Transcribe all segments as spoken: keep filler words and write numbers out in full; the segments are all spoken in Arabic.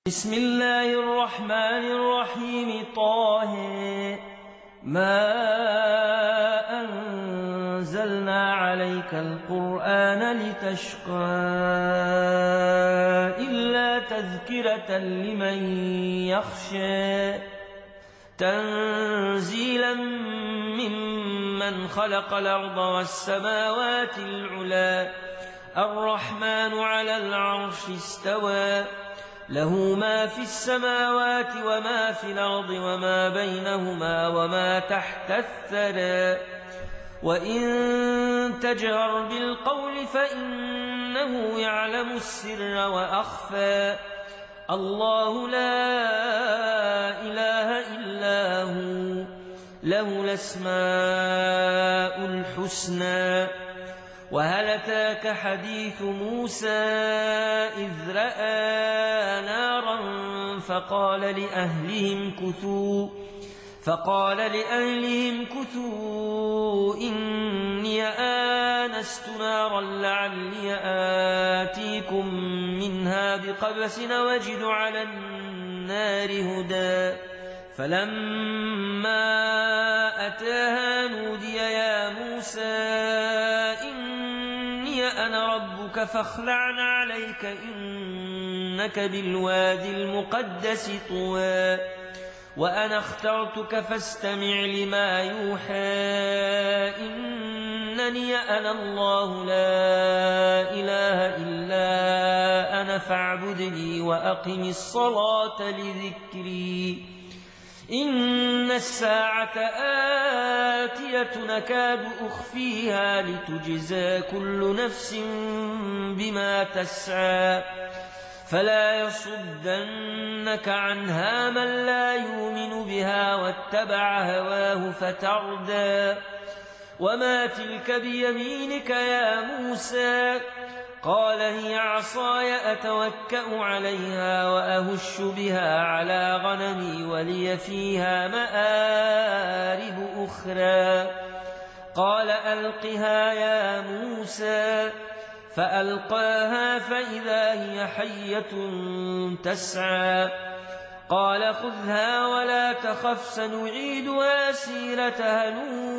بسم الله الرحمن الرحيم طه ما أنزلنا عليك القرآن لتشقى إلا تذكرة لمن يخشى تنزيلا ممن خلق الأرض والسماوات العلى الرحمن على العرش استوى له ما في السماوات وما في الأرض وما بينهما وما تحت الثرى وإن تجهر بالقول فإنه يعلم السر وأخفى الله لا إله إلا هو له الأسماء الحسنى وهل أتاك حديث موسى إذ رأى نارا فقال لأهلهم كثوا فقال لأهلهم كثوا إني آنست نارا لعلي آتيكم منها بقبس وجد على النار هدى فلما أتاها نودي يا موسى أنا ربك فاخلع عليك إنك بالوادي المقدس طوى وأنا اخترتك فاستمع لما يوحى إنني أنا الله لا إله إلا أنا فاعبدني وأقم الصلاة لذكري إن الساعة آتية نكاد أخفيها لتجزى كل نفس بما تسعى فلا يصدنك عنها من لا يؤمن بها واتبع هواه فتردى وما تلك بيمينك يا موسى قال هي عصاي أتوكأ عليها وأهش بها على غنمي ولي فيها مآرب أخرى قال ألقها يا موسى فألقاها فإذا هي حية تسعى قال خذها ولا تخف سنعيدها سيرتها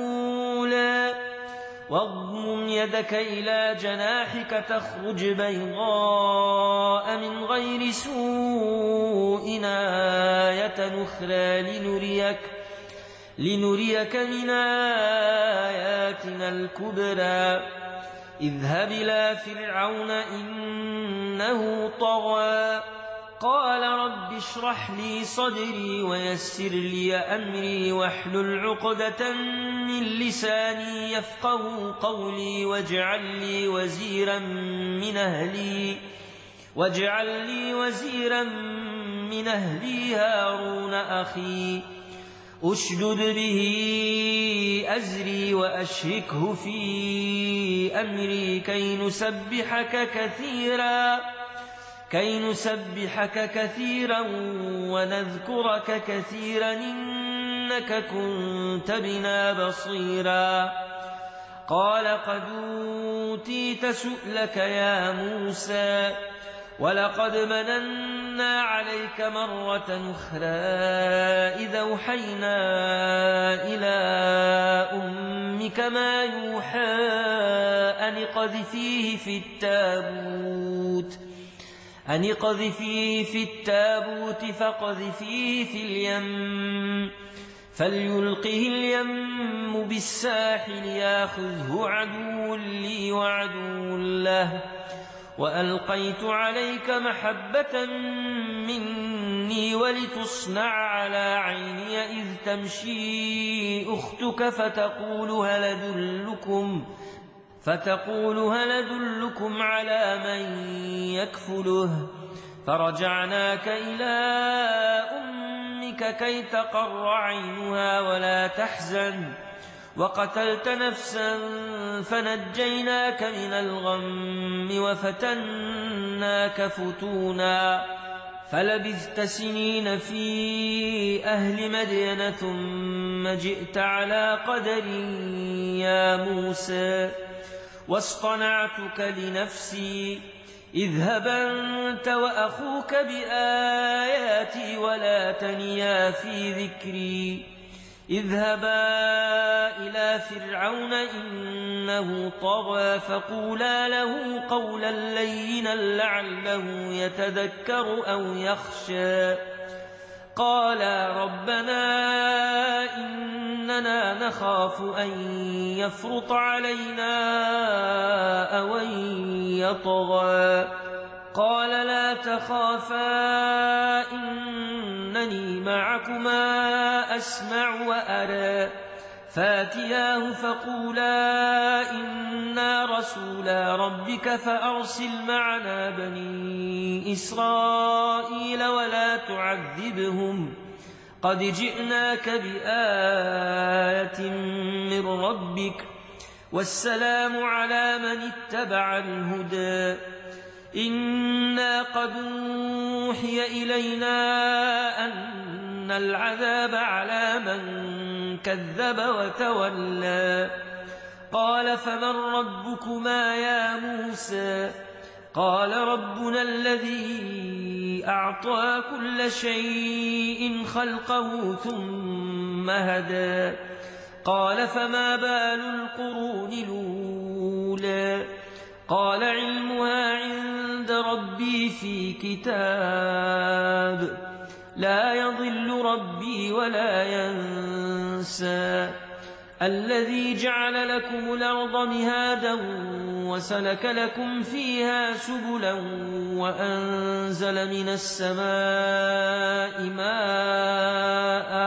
الأولى واضمم يدك إلى جناحك تخرج بيضاء من غير سوء آية أخرى لنريك, لنريك من آياتنا الكبرى اذهب إلى فرعون إنه طغى قال رب اشرح لي صدري ويسر لي أمري واحلل عقدة من لساني يفقه قولي واجعل لي وزيرا من أهلي واجعل لي وزيرا من أهلي هارون أخي أشدد به أزري وأشركه في أمري كي نسبحك كثيرا كي نسبحك كثيرا ونذكرك كثيرا إنك كنت بنا بصيرا قال قد أوتيت سؤلك يا موسى ولقد مننا عليك مرة أخرى إذا أوحينا إلى أمك ما يوحى أن اقذفيه في التابوت أن اقذفيه في التابوت فاقذفيه في اليم فليلقه اليم بالساحل ياخذه عدو لي وعدو له وألقيت عليك محبة مني ولتصنع على عيني إذ تمشي أختك فتقول هل أدلكم فتقول هل أدلكم على من يكفله فرجعناك إلى أمك كي تقر عينها ولا تحزن وقتلت نفسا فنجيناك من الغم وفتناك فتونا فلبثت سنين في أهل مدين ثم جئت على قدر يا موسى واصطنعتك لنفسي اذهب أنت وأخوك بآياتي ولا تنيا في ذكري اذهبا إلى فرعون إنه طغى فقولا له قولا لينا لعله يتذكر أو يخشى قالا ربنا إننا نخاف أن يفرط علينا أو أن يطغى قال لا تخافا إنني معكما أسمع وأرى فاتياه فقولا إنا رسولا ربك فأرسل معنا بني إسرائيل ولا تعذبهم قد جئناك بآية من ربك والسلام على من اتبع الهدى إنا قد أوحي إلينا أن العذاب على من كذب وتولى قال فمن ربكما يا موسى قال ربنا الذي أعطى كل شيء خلقه ثم هدى قال فما بال القرون الأولى قال علمها عند ربي في كتاب لا يضل ربي ولا ينسى الذي جعل لكم الأرض مهادا وسلك لكم فيها سبلا وأنزل من السماء ماء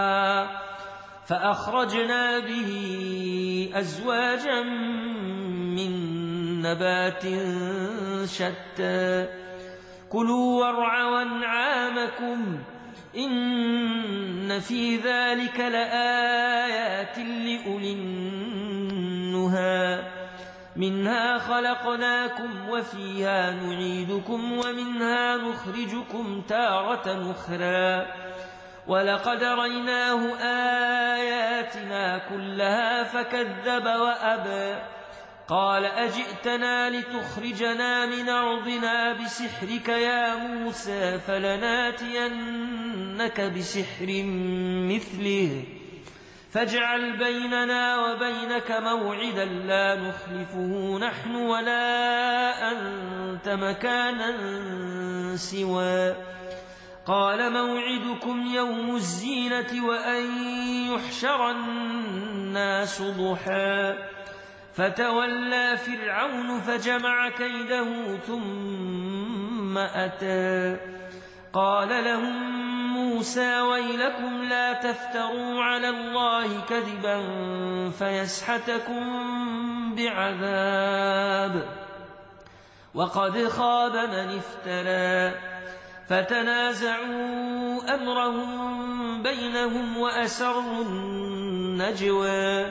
فأخرجنا به أزواجا من نبات شتى كلوا وارعوا أنعامكم إن في ذلك لآيات لأولي النهى منها خلقناكم وفيها نعيدكم ومنها نخرجكم تارة أخرى ولقد ريناه آياتنا كلها فكذب وأبى قال أجئتنا لتخرجنا من أرضنا بسحرك يا موسى فلناتينك بسحر مثله فاجعل بيننا وبينك موعدا لا نخلفه نحن ولا أنت مكانا سوى قال موعدكم يوم الزينة وأن يحشر الناس ضحى فتولى فرعون فجمع كيده ثم أتى قال لهم موسى ويلكم لا تفتروا على الله كذبا فيسحتكم بعذاب وقد خاب من افترى فتنازعوا أمرهم بينهم وأسروا النجوى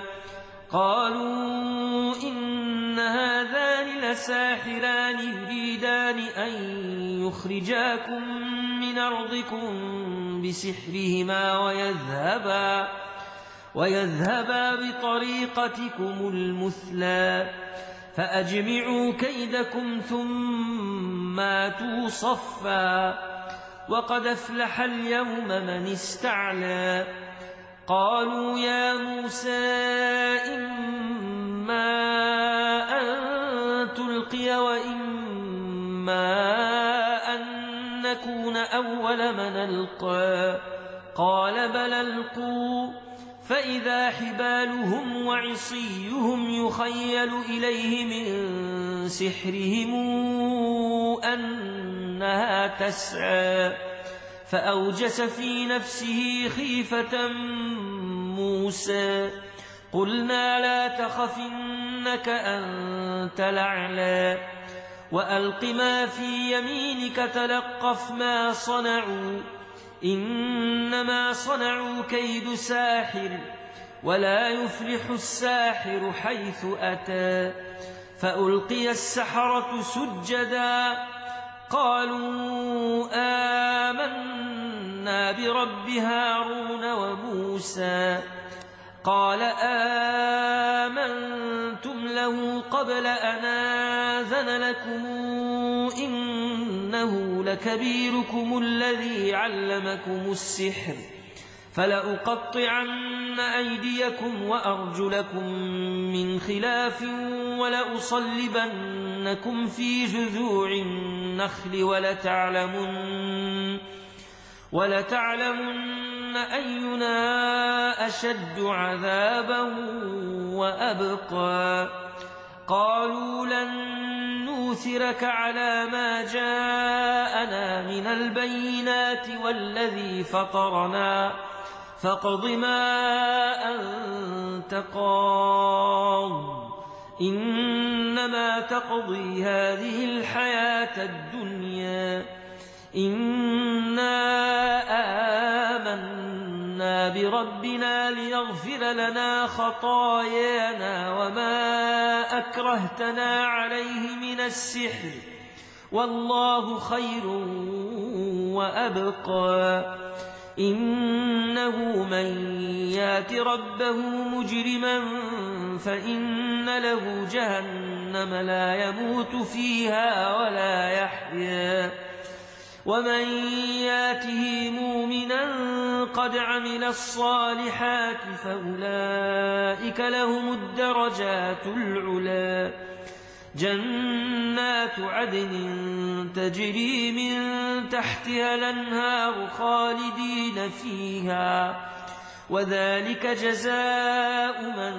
قالوا إن هذان لساحران يريدان أن يخرجاكم من أرضكم بسحرهما ويذهبا, ويذهبا بطريقتكم المثلى فأجمعوا كيدكم ثم آتوا صفا وقد أفلح اليوم من استعلى قالوا يا موسى إما أن تلقي وإما أن نكون أول من ألقى قال بل ألقوا فإذا حبالهم وعصيهم يخيل إليه من سحرهم أنها تسعى فأوجس في نفسه خيفة موسى قلنا لا تخف إنك أنت الأعلى وألق ما في يمينك تلقف ما صنعوا إنما صنعوا كيد ساحر ولا يفلح الساحر حيث أتى فألقي السحرة سجدا قالوا آمنا برب هارون وموسى قال آمنتم له قبل أن آذن لكم إنه لكبيركم الذي علمكم السحر فلأقطعن أيديكم وأرجلكم من خلاف ولأصلبنكم في جذوع النخل ولتعلمن, ولتعلمن أينا أشد عذابا وأبقى. قالوا لن نؤثرك على ما جاءنا من البينات والذي فطرنا فاقض ما أنت قاض إنما تقضي هذه الحياة الدنيا إنا آمنا بربنا ليغفر لنا خطايانا وما أكرهتنا عليه من السحر والله خير وأبقى. إنه من يات ربه مجرما فإن له جهنم لا يموت فيها ولا يحيا ومن ياته مؤمنا قد عمل الصالحات فأولئك لهم الدرجات العلا جنات عدن تجري من تحتها الأنهار خالدين فيها وذلك جزاء من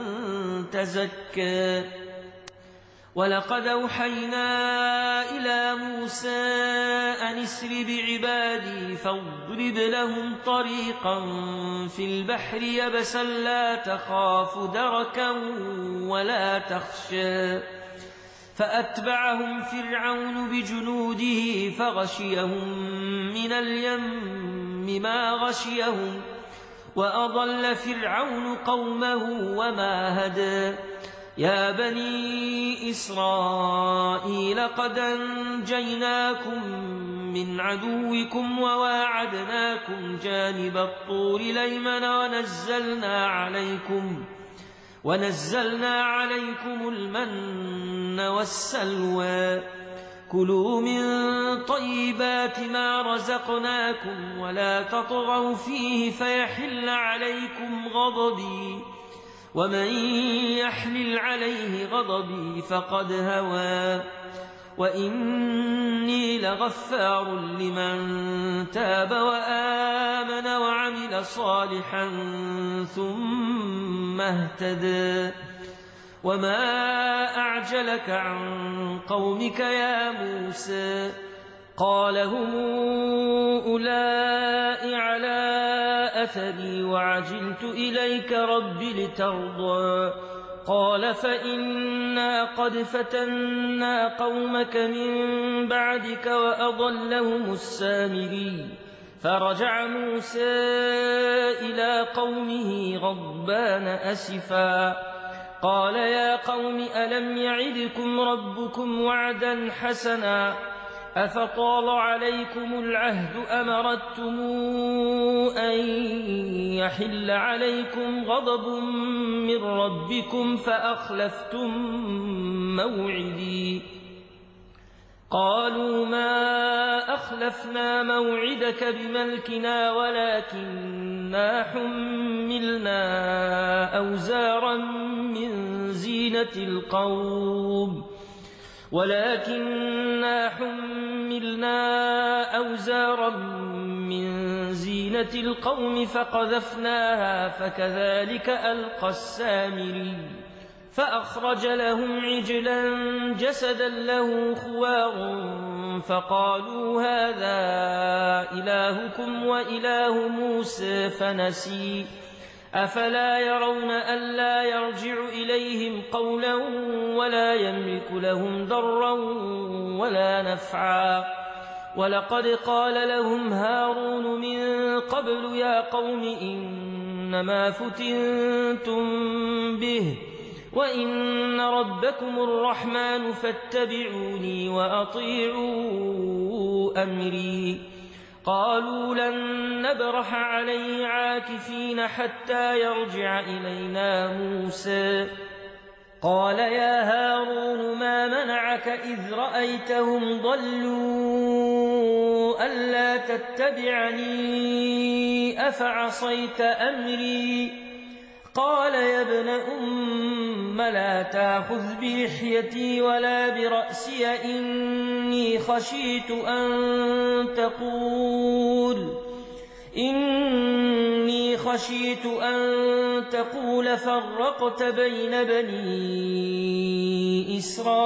تزكى. ولقد أوحينا إلى موسى أن اسر بعبادي فاضرب لهم طريقا في البحر يبسا لا تخاف دركا ولا تخشى فأتبعهم فرعون بجنوده فغشيهم من اليم ما غشيهم وأضل فرعون قومه وما هدى. يا بني إسرائيل قد أنجيناكم من عدوكم وواعدناكم جانب الطور الأيمن ونزلنا عليكم ونزلنا عليكم المن والسلوى كلوا من طيبات ما رزقناكم ولا تطغوا فيه فيحل عليكم غضبي ومن يحلل عليه غضبي فقد هوى وإني لغفار لمن تاب وآمن وعمل صالحا ثم اهتدى. وما أعجلك عن قومك يا موسى قال هم أولئك على أثري وعجلت إليك رب لترضى قال فإنا قد فتنا قومك من بعدك وأضلهم السامري فرجع موسى إلى قومه غضبان أسفا قال يا قوم ألم يعدكم ربكم وعدا حسنا أفطال عليكم العهد أم أردتم أن يحل عليكم غضب من ربكم فأخلفتم موعدي قالوا ما أخلفنا موعدك بملكنا ولكننا حملنا أوزارا من زينة القوم ولكننا حملنا أوزارا من زينة القوم فقذفناها فكذلك ألقى السامري فأخرج لهم عجلا جسدا له خوار فقالوا هذا إلهكم وإله موسى فنسي أفلا يرون ألا يرجع إليهم قولا ولا يملك لهم ضرا ولا نفعا ولقد قال لهم هارون من قبل يا قوم إنما فتنتم به وإن ربكم الرحمن فاتبعوني وأطيعوا أمري قالوا لن نبرح عليه عاكفين حتى يرجع إلينا موسى قال يا هارون ما منعك إذ رأيتهم ضلوا ألا تتبعني أفعصيت أمري قال يا ابن أم لا تأخذ بلحيتي ولا برأسي إني خشيت أن تقول إني خشيت أن تقول فرقت بين بني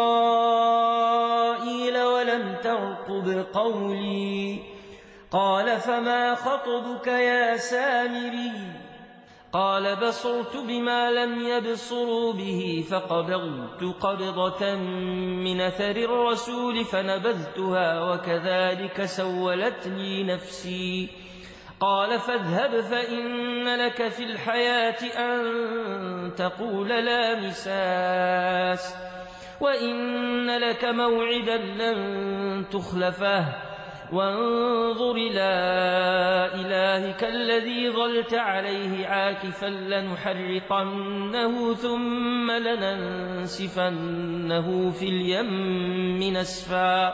إسرائيل ولم ترقب قولي قال فما خطبك يا سامري قال بصرت بما لم يبصروا به فقبضت قبضة من أثر الرسول فنبذتها وكذلك سولت لي نفسي قال فاذهب فإن لك في الحياة أن تقول لا مساس وإن لك موعدا لن تخلفه وانظر إلى إلهك الذي ظلت عليه عاكفا لنحرقنه ثم لننسفنه في اليم نسفا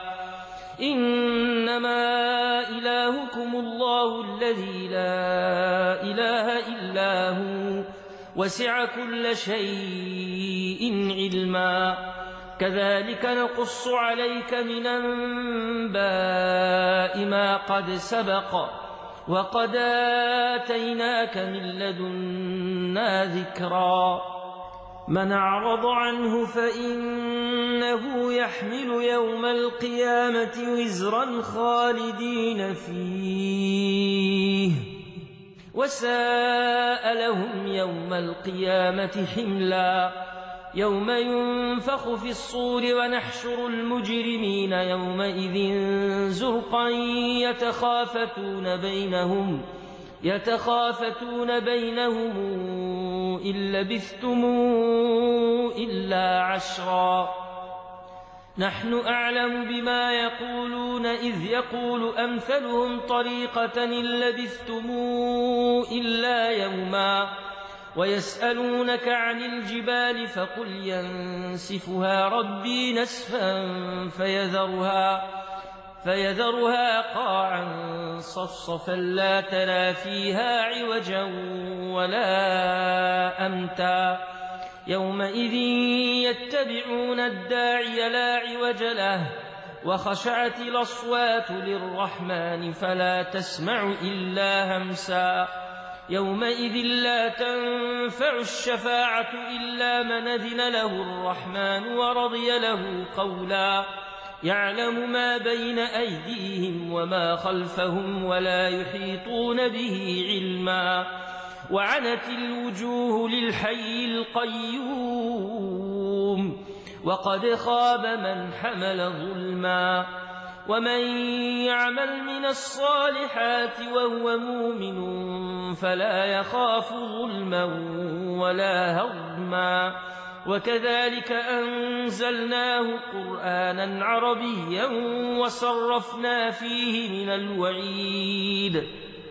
إنما إلهكم الله الذي لا إله إلا هو وسع كل شيء علما كذلك نقص عليك من أنباء ما قد سبق وقد آتيناك من لدنا ذكرا من أعرض عنه فإنه يحمل يوم القيامة وزرا خالدين فيه وساء لهم يوم القيامة حملا يوم ينفخ في الصور ونحشر المجرمين يومئذ زرقا يتخافتون بينهم يتخافتون بينهم إن لبثتم إلا عشرا نحن أعلم بما يقولون إذ يقول أمثلهم طريقة إن لبثتم إلا يوما ويسألونك عن الجبال فقل ينسفها ربي نسفا فيذرها فيذرها قاعا صفصفا لا ترى فيها عوجا ولا أمتا يومئذ يتبعون الداعي لا عوج له وخشعت الأصوات للرحمن فلا تسمع إلا همسا يومئذ لا تنفع الشفاعة إلا من أذن له الرحمن ورضي له قولا يعلم ما بين أيديهم وما خلفهم ولا يحيطون به علما وعنت الوجوه للحي القيوم وقد خاب من حمل ظلما ومن يعمل من الصالحات وهو مؤمن فلا يخاف ظلما ولا هضما وكذلك أنزلناه قرآنا عربيا وصرفنا فيه من الوعيد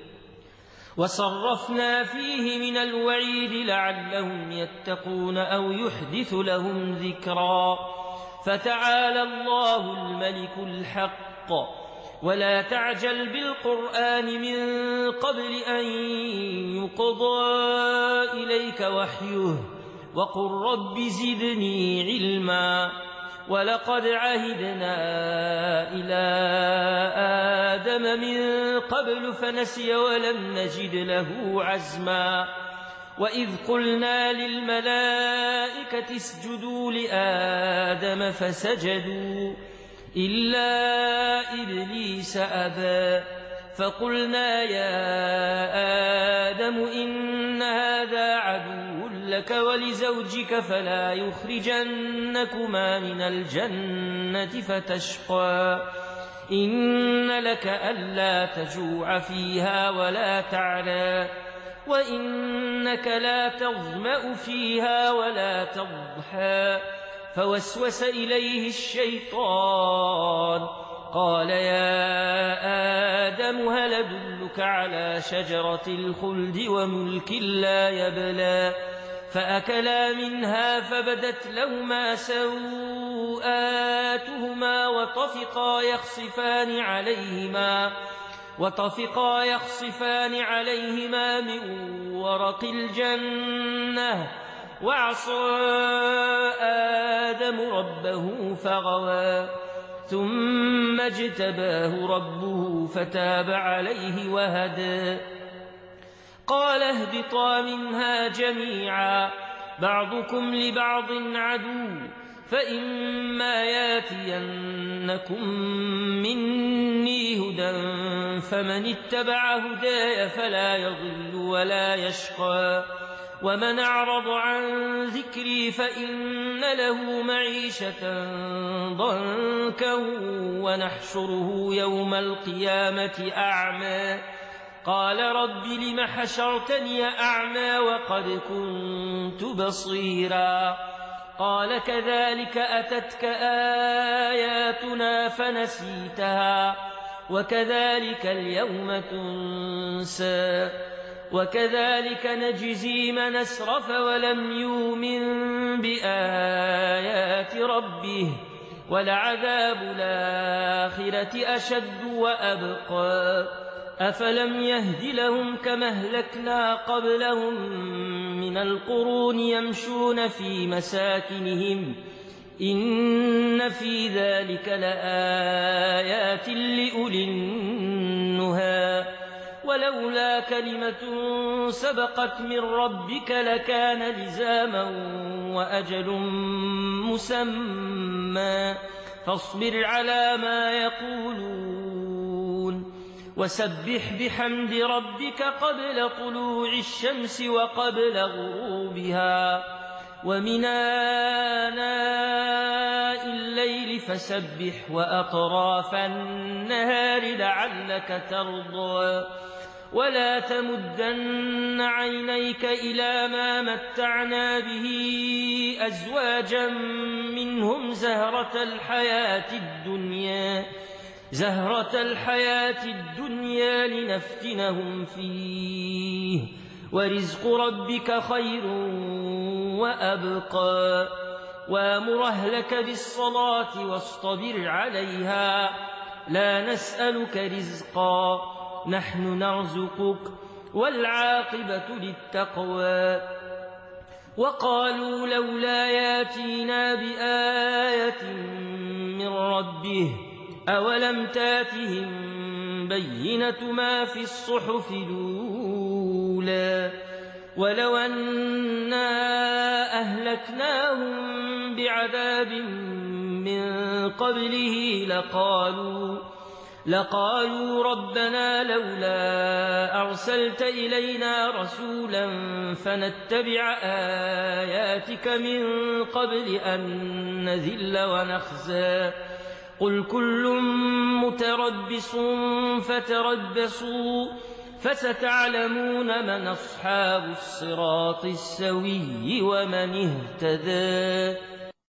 وصرفنا فيه من الوعيد لعلهم يتقون أو يحدث لهم ذكرا فتعالى الله الملك الحق ولا تعجل بالقرآن من قبل أن يقضى إليك وحيه وقل رب زدني علما ولقد عهدنا إلى آدم من قبل فنسي ولم نجد له عزما وإذ قلنا للملائكة اسجدوا لآدم فسجدوا إلا إبليس أبى فقلنا يا آدم إن هذا عدو لك ولزوجك فلا يخرجنكما من الجنة فتشقى إن لك ألا تجوع فيها ولا تعرى وإنك لا تظمأ فيها ولا تضحى فوسوس إليه الشيطان قال يا آدم هل أدلك على شجرة الخلد وملك لا يبلى فأكلا منها فبدت لهما سوآتهما وطفقا يخصفان عليهما وطفقا يخصفان عليهما من ورق الجنة وعصى آدم ربه فغوى ثم اجتباه ربه فتاب عليه وهدى قال اهبطا منها جميعا بعضكم لبعض عدو فإما ياتينكم مني هدى فمن اتبع هداي فلا يضل ولا يشقى ومن أعرض عن ذكري فإن له معيشة ضنكا ونحشره يوم القيامة أعمى قال رب لم حشرتني أعمى وقد كنت بصيرا قال كذلك أتتك آياتنا فنسيتها وكذلك اليوم تنسى وكذلك نجزي من أسرف ولم يؤمن بآيات ربه ولعذاب الآخرة أشد وأبقى أفلم يهد لهم كما أهلكنا قبلهم من القرون يمشون في مساكنهم إن في ذلك لآيات لأولي النهى ولولا كلمة سبقت من ربك لكان لزاما وأجل مسمى فاصبر على ما يقولون وسبح بحمد ربك قبل طلوع الشمس وقبل غروبها ومن آناء الليل فسبح وأطراف النهار لعلك ترضى ولا تمدن عينيك إلى ما متعنا به أزواجا منهم زهرة الحياة الدنيا زهرة الحياة الدنيا لنفتنهم فيه ورزق ربك خير وأبقى وامر أهلك بالصلاة واصطبر عليها لا نسألك رزقا نحن نرزقك والعاقبة للتقوى وقالوا لولا ياتينا بآية من ربه أولم تاتهم بينة ما في الصحف الأولى ولو أنا أهلكناهم بعذاب من قبله لقالوا لقالوا ربنا لولا أرسلت إلينا رسولا فنتبع آياتك من قبل أن نذل ونخزى قل كل متربص فتربصوا فستعلمون من أصحاب الصراط السوي ومن اهتدى